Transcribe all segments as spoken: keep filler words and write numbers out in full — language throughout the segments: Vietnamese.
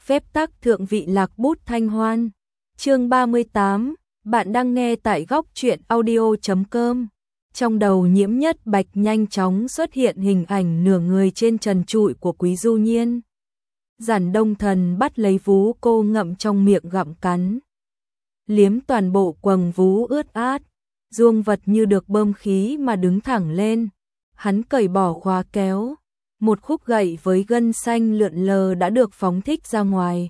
phép tắc thượng vị lạc bút thanh hoan. Chương ba mươi tám, bạn đang nghe tại góc truyện audio chấm com. Trong đầu Nhiễm Nhất Bạch nhanh chóng xuất hiện hình ảnh nửa người trên trần trụi của Quý Du Nhiên. Giản Đông Thần bắt lấy vú cô ngậm trong miệng gặm cắn. Liếm toàn bộ quầng vú ướt át, dương vật như được bơm khí mà đứng thẳng lên. Hắn cởi bỏ khóa kéo, một khúc gậy với gân xanh lượn lờ đã được phóng thích ra ngoài.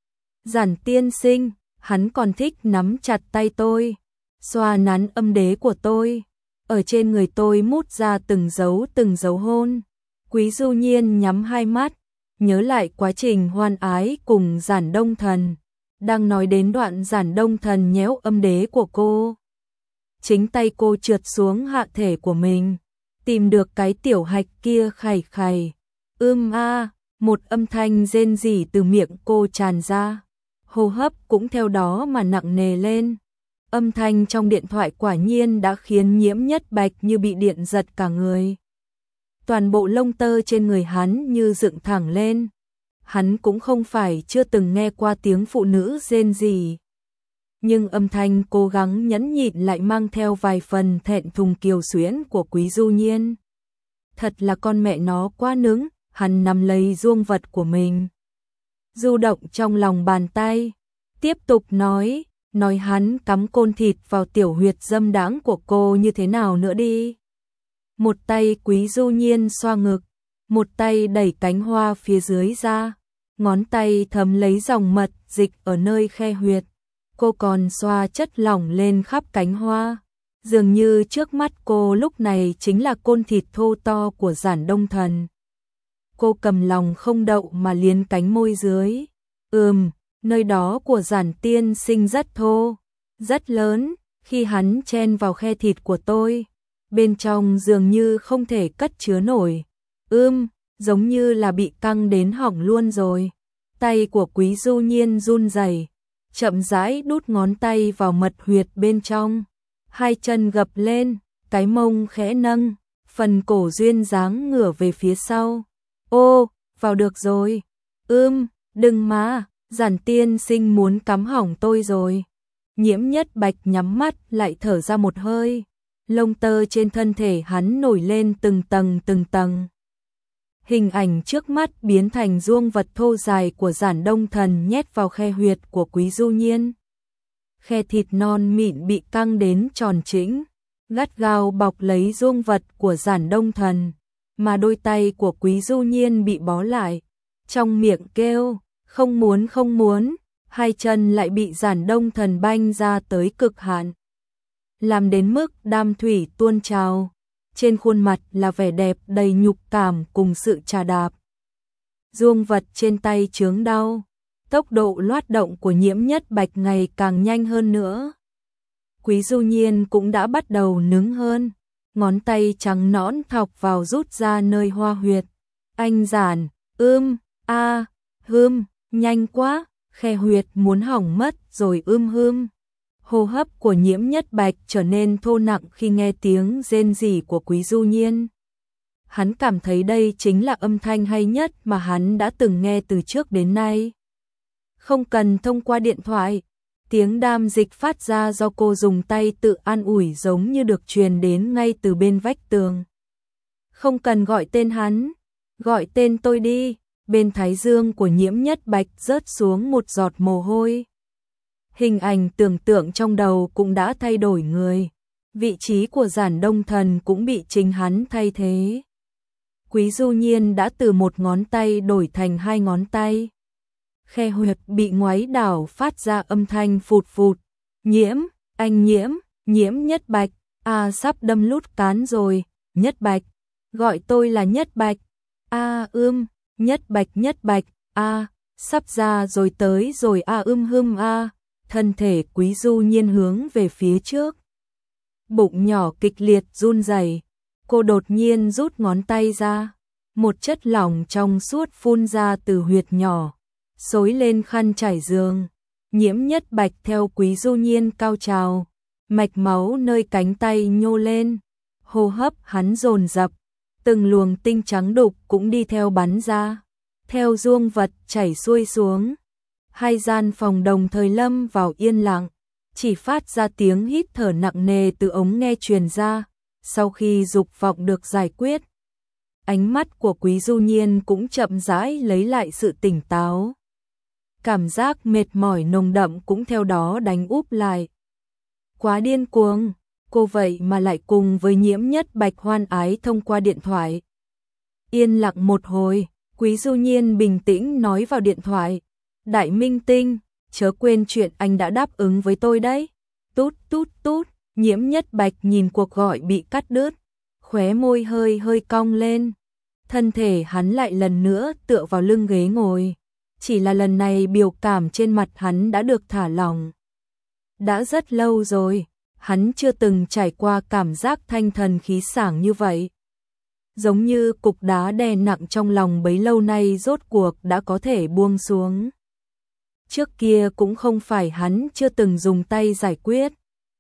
Giản tiên sinh, hắn còn thích nắm chặt tay tôi, xoa nắn âm đế của tôi, ở trên người tôi mút ra từng dấu từng dấu hôn. Quý Du Nhiên nhắm hai mắt, nhớ lại quá trình hoan ái cùng Giản Đông Thần, đang nói đến đoạn Giản Đông Thần nhéo âm đế của cô. Chính tay cô trượt xuống hạ thể của mình, tìm được cái tiểu hạch kia khảy khảy. Ưm a, một âm thanh rên rỉ từ miệng cô tràn ra, hô hấp cũng theo đó mà nặng nề lên. Âm thanh trong điện thoại quả nhiên đã khiến Nhiễm Nhất Bạch như bị điện giật cả người. Toàn bộ lông tơ trên người hắn như dựng thẳng lên. Hắn cũng không phải chưa từng nghe qua tiếng phụ nữ rên rỉ, nhưng âm thanh cố gắng nhẫn nhịn lại mang theo vài phần thẹn thùng kiều xuyến của Quý Du Nhiên. Thật là con mẹ nó quá nứng. Hắn nắm lấy dương vật của mình, du động trong lòng bàn tay, tiếp tục nói, nói hắn cắm côn thịt vào tiểu huyệt dâm đãng của cô như thế nào nữa đi. Một tay Quý Du Nhiên xoa ngực, một tay đẩy cánh hoa phía dưới ra, ngón tay thấm lấy dòng mật dịch ở nơi khe huyệt. Cô còn xoa chất lỏng lên khắp cánh hoa, dường như trước mắt cô lúc này chính là côn thịt thô to của Giản Đông Thần. Cô cầm lòng không đậu mà liếm cánh môi dưới. Ừm, nơi đó của Giản tiên sinh rất thô, rất lớn. Khi hắn chen vào khe thịt của tôi, bên trong dường như không thể cất chứa nổi. Ưm, giống như là bị căng đến hỏng luôn rồi. Tay của Quý Du Nhiên run rẩy, chậm rãi đút ngón tay vào mật huyệt bên trong. Hai chân gập lên, cái mông khẽ nâng, phần cổ duyên dáng ngửa về phía sau. Ô, vào được rồi. Ưm, đừng mà, Giản tiên sinh muốn cắm hỏng tôi rồi. Nhiễm Nhất Bạch nhắm mắt lại thở ra một hơi. Lông tơ trên thân thể hắn nổi lên từng tầng từng tầng. Hình ảnh trước mắt biến thành dương vật thô dài của Giản Đông Thần nhét vào khe huyệt của Quý Du Nhiên. Khe thịt non mịn bị căng đến tròn trĩnh, gắt gao bọc lấy dương vật của Giản Đông Thần, mà đôi tay của Quý Du Nhiên bị bó lại, trong miệng kêu, không muốn không muốn, hai chân lại bị Giản Đông Thần banh ra tới cực hạn, làm đến mức đam thủy tuôn trào, trên khuôn mặt là vẻ đẹp đầy nhục cảm cùng sự trà đạp. Dương vật trên tay chướng đau, tốc độ loát động của Nhiễm Nhất Bạch ngày càng nhanh hơn nữa. Quý Du Nhiên cũng đã bắt đầu nứng hơn. Ngón tay trắng nõn thọc vào rút ra nơi hoa huyệt. Anh Giản, ưm, a, hưm, nhanh quá, khe huyệt muốn hỏng mất rồi ưm hưm. Hô hấp của Nhiễm Nhất Bạch trở nên thô nặng khi nghe tiếng rên rỉ của Quý Du Nhiên. Hắn cảm thấy đây chính là âm thanh hay nhất mà hắn đã từng nghe từ trước đến nay. Không cần thông qua điện thoại, tiếng đam dịch phát ra do cô dùng tay tự an ủi giống như được truyền đến ngay từ bên vách tường. Không cần gọi tên hắn, gọi tên tôi đi. Bên thái dương của Nhiễm Nhất Bạch rớt xuống một giọt mồ hôi. Hình ảnh tưởng tượng trong đầu cũng đã thay đổi người. Vị trí của Giản Đông Thần cũng bị chính hắn thay thế. Quý Du Nhiên đã từ một ngón tay đổi thành hai ngón tay. Khe huyệt bị ngoáy đảo phát ra âm thanh phụt phụt. Nhiễm, anh Nhiễm, Nhiễm Nhất Bạch, à sắp đâm lút cán rồi. Nhất Bạch, gọi tôi là Nhất Bạch. A ưm, Nhất Bạch Nhất Bạch, a, sắp ra rồi tới rồi a ưm hưm a. Thân thể Quý Du Nhiên hướng về phía trước. Bụng nhỏ kịch liệt run rẩy. Cô đột nhiên rút ngón tay ra. Một chất lỏng trong suốt phun ra từ huyệt nhỏ, xối lên khăn trải giường. Nhiễm Nhất Bạch theo Quý Du Nhiên cao trào, mạch máu nơi cánh tay nhô lên, hô hấp hắn dồn dập, từng luồng tinh trắng đục cũng đi theo bắn ra, theo dương vật chảy xuôi xuống, Hai gian phòng đồng thời lâm vào yên lặng, chỉ phát ra tiếng hít thở nặng nề từ ống nghe truyền ra. Sau khi dục vọng được giải quyết, ánh mắt của Quý Du Nhiên cũng chậm rãi lấy lại sự tỉnh táo. Cảm giác mệt mỏi nồng đậm cũng theo đó đánh úp lại. Quá điên cuồng, cô vậy mà lại cùng với Nhiễm Nhất Bạch hoan ái thông qua điện thoại. Yên lặng một hồi, Quý Du Nhiên bình tĩnh nói vào điện thoại. Đại minh tinh, chớ quên chuyện anh đã đáp ứng với tôi đấy. Tút tút tút, Nhiễm Nhất Bạch nhìn cuộc gọi bị cắt đứt, khóe môi hơi hơi cong lên. Thân thể hắn lại lần nữa tựa vào lưng ghế ngồi. Chỉ là lần này biểu cảm trên mặt hắn đã được thả lỏng. Đã rất lâu rồi, hắn chưa từng trải qua cảm giác thanh thần khí sảng như vậy. Giống như cục đá đè nặng trong lòng bấy lâu nay rốt cuộc đã có thể buông xuống. Trước kia cũng không phải hắn chưa từng dùng tay giải quyết.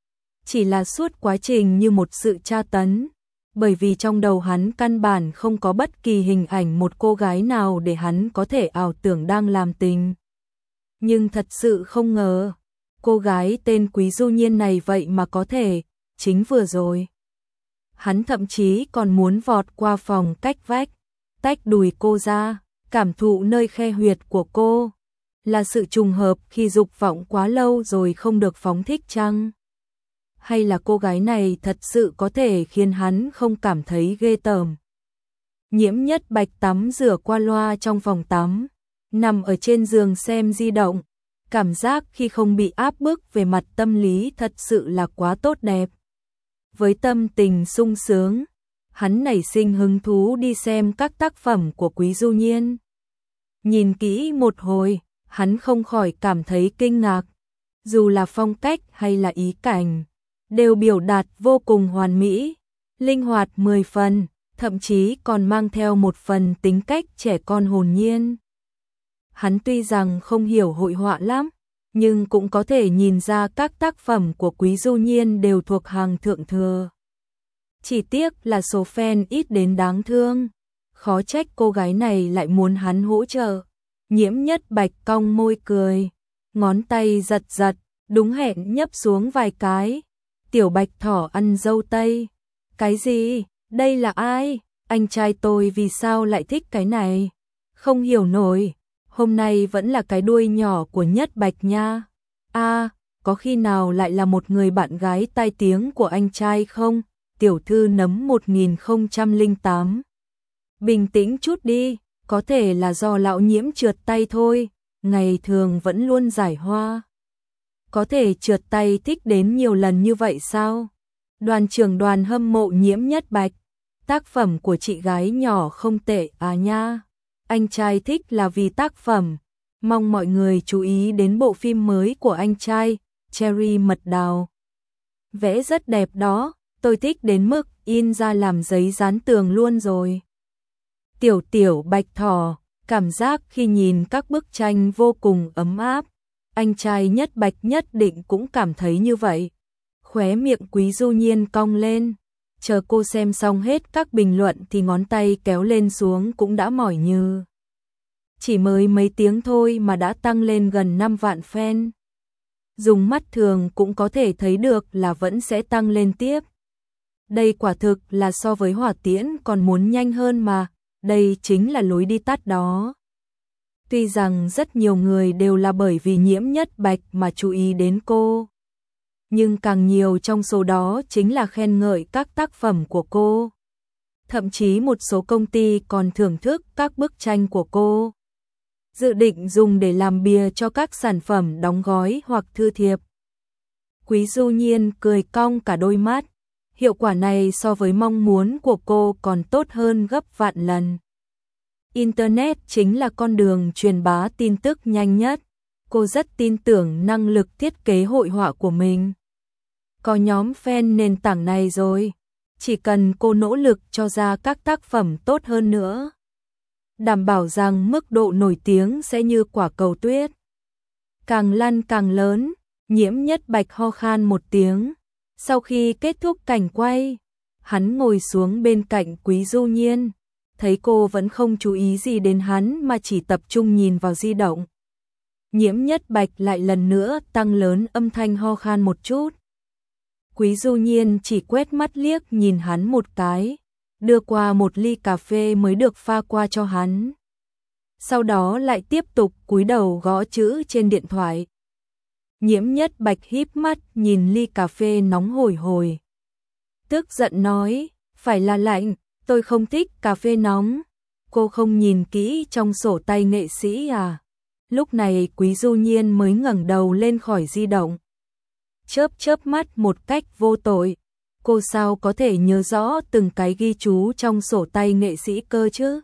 Chỉ là suốt quá trình như một sự tra tấn. Bởi vì trong đầu hắn căn bản không có bất kỳ hình ảnh một cô gái nào để hắn có thể ảo tưởng đang làm tình. Nhưng thật sự không ngờ, cô gái tên Quý Du Nhiên này vậy mà có thể, chính vừa rồi. Hắn thậm chí còn muốn vọt qua phòng cách vách, tách đùi cô ra, cảm thụ nơi khe huyệt của cô. Là sự trùng hợp khi dục vọng quá lâu rồi không được phóng thích chăng? Hay là cô gái này thật sự có thể khiến hắn không cảm thấy ghê tởm? Nhiễm Nhất Bạch tắm rửa qua loa trong phòng tắm, nằm ở trên giường xem di động. Cảm giác khi không bị áp bức về mặt tâm lý thật sự là quá tốt đẹp. Với tâm tình sung sướng, hắn nảy sinh hứng thú đi xem các tác phẩm của Quý Du Nhiên. Nhìn kỹ một hồi, hắn không khỏi cảm thấy kinh ngạc. Dù là phong cách hay là ý cảnh, đều biểu đạt vô cùng hoàn mỹ, linh hoạt mười phần, thậm chí còn mang theo một phần tính cách trẻ con hồn nhiên. Hắn tuy rằng không hiểu hội họa lắm, nhưng cũng có thể nhìn ra các tác phẩm của Quý Du Nhiên đều thuộc hàng thượng thừa. Chỉ tiếc là số fan ít đến đáng thương, khó trách cô gái này lại muốn hắn hỗ trợ. Nhiễm Nhất Bạch cong môi cười, ngón tay giật giật, đúng hẹn nhấp xuống vài cái. Tiểu Bạch thỏ ăn dâu tây. Cái gì? Đây là ai? Anh trai tôi vì sao lại thích cái này? Không hiểu nổi. Hôm nay vẫn là cái đuôi nhỏ của Nhất Bạch nha. A, à, có khi nào lại là một người bạn gái tai tiếng của anh trai không? Tiểu thư nấm một nghìn không trăm lẻ tám. Bình tĩnh chút đi, có thể là do lão Nhiễm trượt tay thôi, ngày thường vẫn luôn giải hoa. Có thể trượt tay thích đến nhiều lần như vậy sao? Đoàn trưởng Đoàn hâm mộ Nhiễm Nhất Bạch. Tác phẩm của chị gái nhỏ không tệ à nha. Anh trai thích là vì tác phẩm. Mong mọi người chú ý đến bộ phim mới của anh trai, Cherry Mật Đào. Vẽ rất đẹp đó, tôi thích đến mức in ra làm giấy dán tường luôn rồi. Tiểu tiểu Bạch thỏ, cảm giác khi nhìn các bức tranh vô cùng ấm áp. Anh trai Nhất Bạch nhất định cũng cảm thấy như vậy. Khóe miệng Quý Du Nhiên cong lên. Chờ cô xem xong hết các bình luận thì ngón tay kéo lên xuống cũng đã mỏi như. Chỉ mới mấy tiếng thôi mà đã tăng lên gần năm vạn fan. Dùng mắt thường cũng có thể thấy được là vẫn sẽ tăng lên tiếp. Đây quả thực là so với hỏa tiễn còn muốn nhanh hơn mà. Đây chính là lối đi tắt đó. Tuy rằng rất nhiều người đều là bởi vì Nhiễm Nhất Bạch mà chú ý đến cô. Nhưng càng nhiều trong số đó chính là khen ngợi các tác phẩm của cô. Thậm chí một số công ty còn thưởng thức các bức tranh của cô. Dự định dùng để làm bìa cho các sản phẩm đóng gói hoặc thư thiệp. Quý Du Nhiên cười cong cả đôi mắt. Hiệu quả này so với mong muốn của cô còn tốt hơn gấp vạn lần. Internet chính là con đường truyền bá tin tức nhanh nhất. Cô rất tin tưởng năng lực thiết kế hội họa của mình. Có nhóm fan nền tảng này rồi. Chỉ cần cô nỗ lực cho ra các tác phẩm tốt hơn nữa. Đảm bảo rằng mức độ nổi tiếng sẽ như quả cầu tuyết. Càng lăn càng lớn, Nhiễm Nhất Bạch ho khan một tiếng. Sau khi kết thúc cảnh quay, hắn ngồi xuống bên cạnh Quý Du Nhiên. Thấy cô vẫn không chú ý gì đến hắn mà chỉ tập trung nhìn vào di động. Nhiễm Nhất Bạch lại lần nữa tăng lớn âm thanh ho khan một chút. Quý Du Nhiên chỉ quét mắt liếc nhìn hắn một cái, đưa qua một ly cà phê mới được pha qua cho hắn. Sau đó lại tiếp tục cúi đầu gõ chữ trên điện thoại. Nhiễm Nhất Bạch híp mắt nhìn ly cà phê nóng hổi hổi. Tức giận nói, phải là lạnh, tôi không thích cà phê nóng. Cô không nhìn kỹ trong sổ tay nghệ sĩ à? Lúc này Quý Du Nhiên mới ngẩng đầu lên khỏi di động. Chớp chớp mắt một cách vô tội. Cô sao có thể nhớ rõ từng cái ghi chú trong sổ tay nghệ sĩ cơ chứ?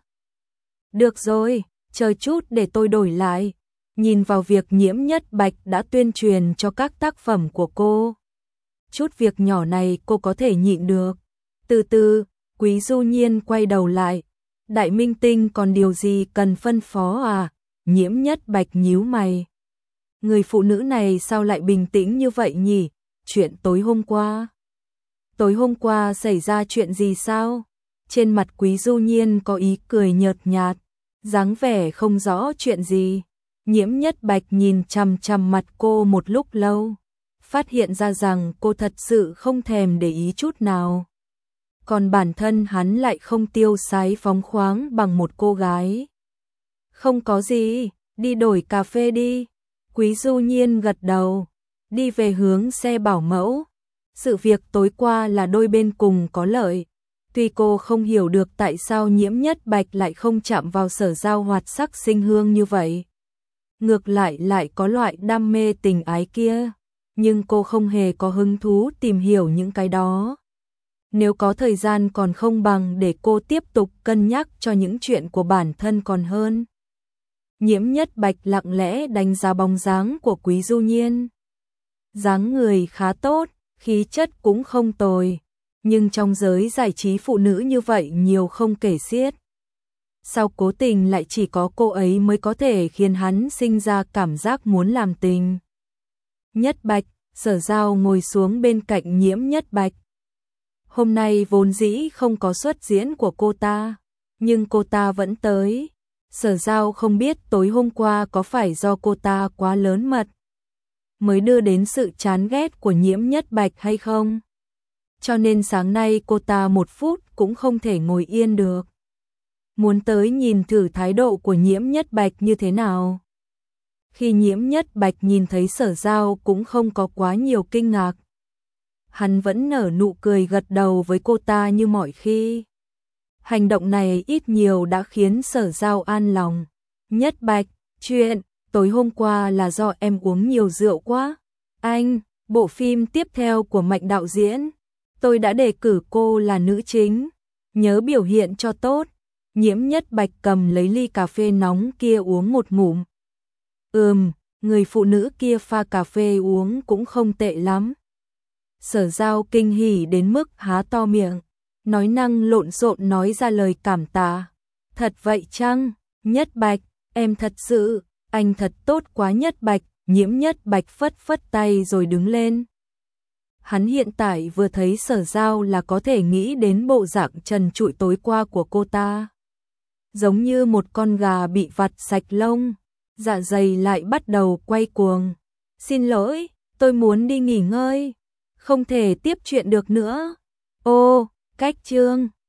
Được rồi, chờ chút để tôi đổi lại. Nhìn vào việc Nhiễm Nhất Bạch đã tuyên truyền cho các tác phẩm của cô. Chút việc nhỏ này cô có thể nhịn được. Từ từ, Quý Du Nhiên quay đầu lại. Đại minh tinh còn điều gì cần phân phó à? Nhiễm Nhất Bạch nhíu mày. Người phụ nữ này sao lại bình tĩnh như vậy nhỉ? Chuyện tối hôm qua. Tối hôm qua xảy ra chuyện gì sao? Trên mặt Quý Du Nhiên có ý cười nhợt nhạt, dáng vẻ không rõ chuyện gì. Nhiễm Nhất Bạch nhìn chằm chằm mặt cô một lúc lâu, phát hiện ra rằng cô thật sự không thèm để ý chút nào. Còn bản thân hắn lại không tiêu sái phóng khoáng bằng một cô gái. Không có gì, đi đổi cà phê đi. Quý Du Nhiên gật đầu, đi về hướng xe bảo mẫu. Sự việc tối qua là đôi bên cùng có lợi. Tuy cô không hiểu được tại sao Nhiễm Nhất Bạch lại không chạm vào Sở Giao hoạt sắc sinh hương như vậy. Ngược lại lại có loại đam mê tình ái kia. Nhưng cô không hề có hứng thú tìm hiểu những cái đó. Nếu có thời gian còn không bằng để cô tiếp tục cân nhắc cho những chuyện của bản thân còn hơn. Nhiễm Nhất Bạch lặng lẽ đánh giá bóng dáng của Quý Du Nhiên. Dáng người khá tốt, khí chất cũng không tồi, nhưng trong giới giải trí phụ nữ như vậy nhiều không kể xiết. Sao cố tình lại chỉ có cô ấy mới có thể khiến hắn sinh ra cảm giác muốn làm tình. Nhất Bạch, Sở Giao ngồi xuống bên cạnh Nhiễm Nhất Bạch. Hôm nay vốn dĩ không có xuất diễn của cô ta, nhưng cô ta vẫn tới. Sở Giao không biết tối hôm qua có phải do cô ta quá lớn mật mới đưa đến sự chán ghét của Nhiễm Nhất Bạch hay không. Cho nên sáng nay cô ta một phút cũng không thể ngồi yên được. Muốn tới nhìn thử thái độ của Nhiễm Nhất Bạch như thế nào. Khi Nhiễm Nhất Bạch nhìn thấy Sở Giao cũng không có quá nhiều kinh ngạc. Hắn vẫn nở nụ cười gật đầu với cô ta như mọi khi. Hành động này ít nhiều đã khiến Sở Giao an lòng. Nhất Bạch, chuyện tối hôm qua là do em uống nhiều rượu quá. Anh, bộ phim tiếp theo của Mạnh đạo diễn, tôi đã đề cử cô là nữ chính. Nhớ biểu hiện cho tốt. Nhiễm Nhất Bạch cầm lấy ly cà phê nóng kia uống một ngụm. Ừm, người phụ nữ kia pha cà phê uống cũng không tệ lắm. Sở Giao kinh hỉ đến mức há to miệng, nói năng lộn xộn nói ra lời cảm tạ. Thật vậy chăng? Nhất Bạch, em thật sự, anh thật tốt quá Nhất Bạch. Nhiễm Nhất Bạch phất phất tay rồi đứng lên. Hắn hiện tại vừa thấy Sở Giao là có thể nghĩ đến bộ dạng trần trụi tối qua của cô ta. Giống như một con gà bị vặt sạch lông, dạ dày lại bắt đầu quay cuồng. Xin lỗi, tôi muốn đi nghỉ ngơi, không thể tiếp chuyện được nữa. Ô, cách chương.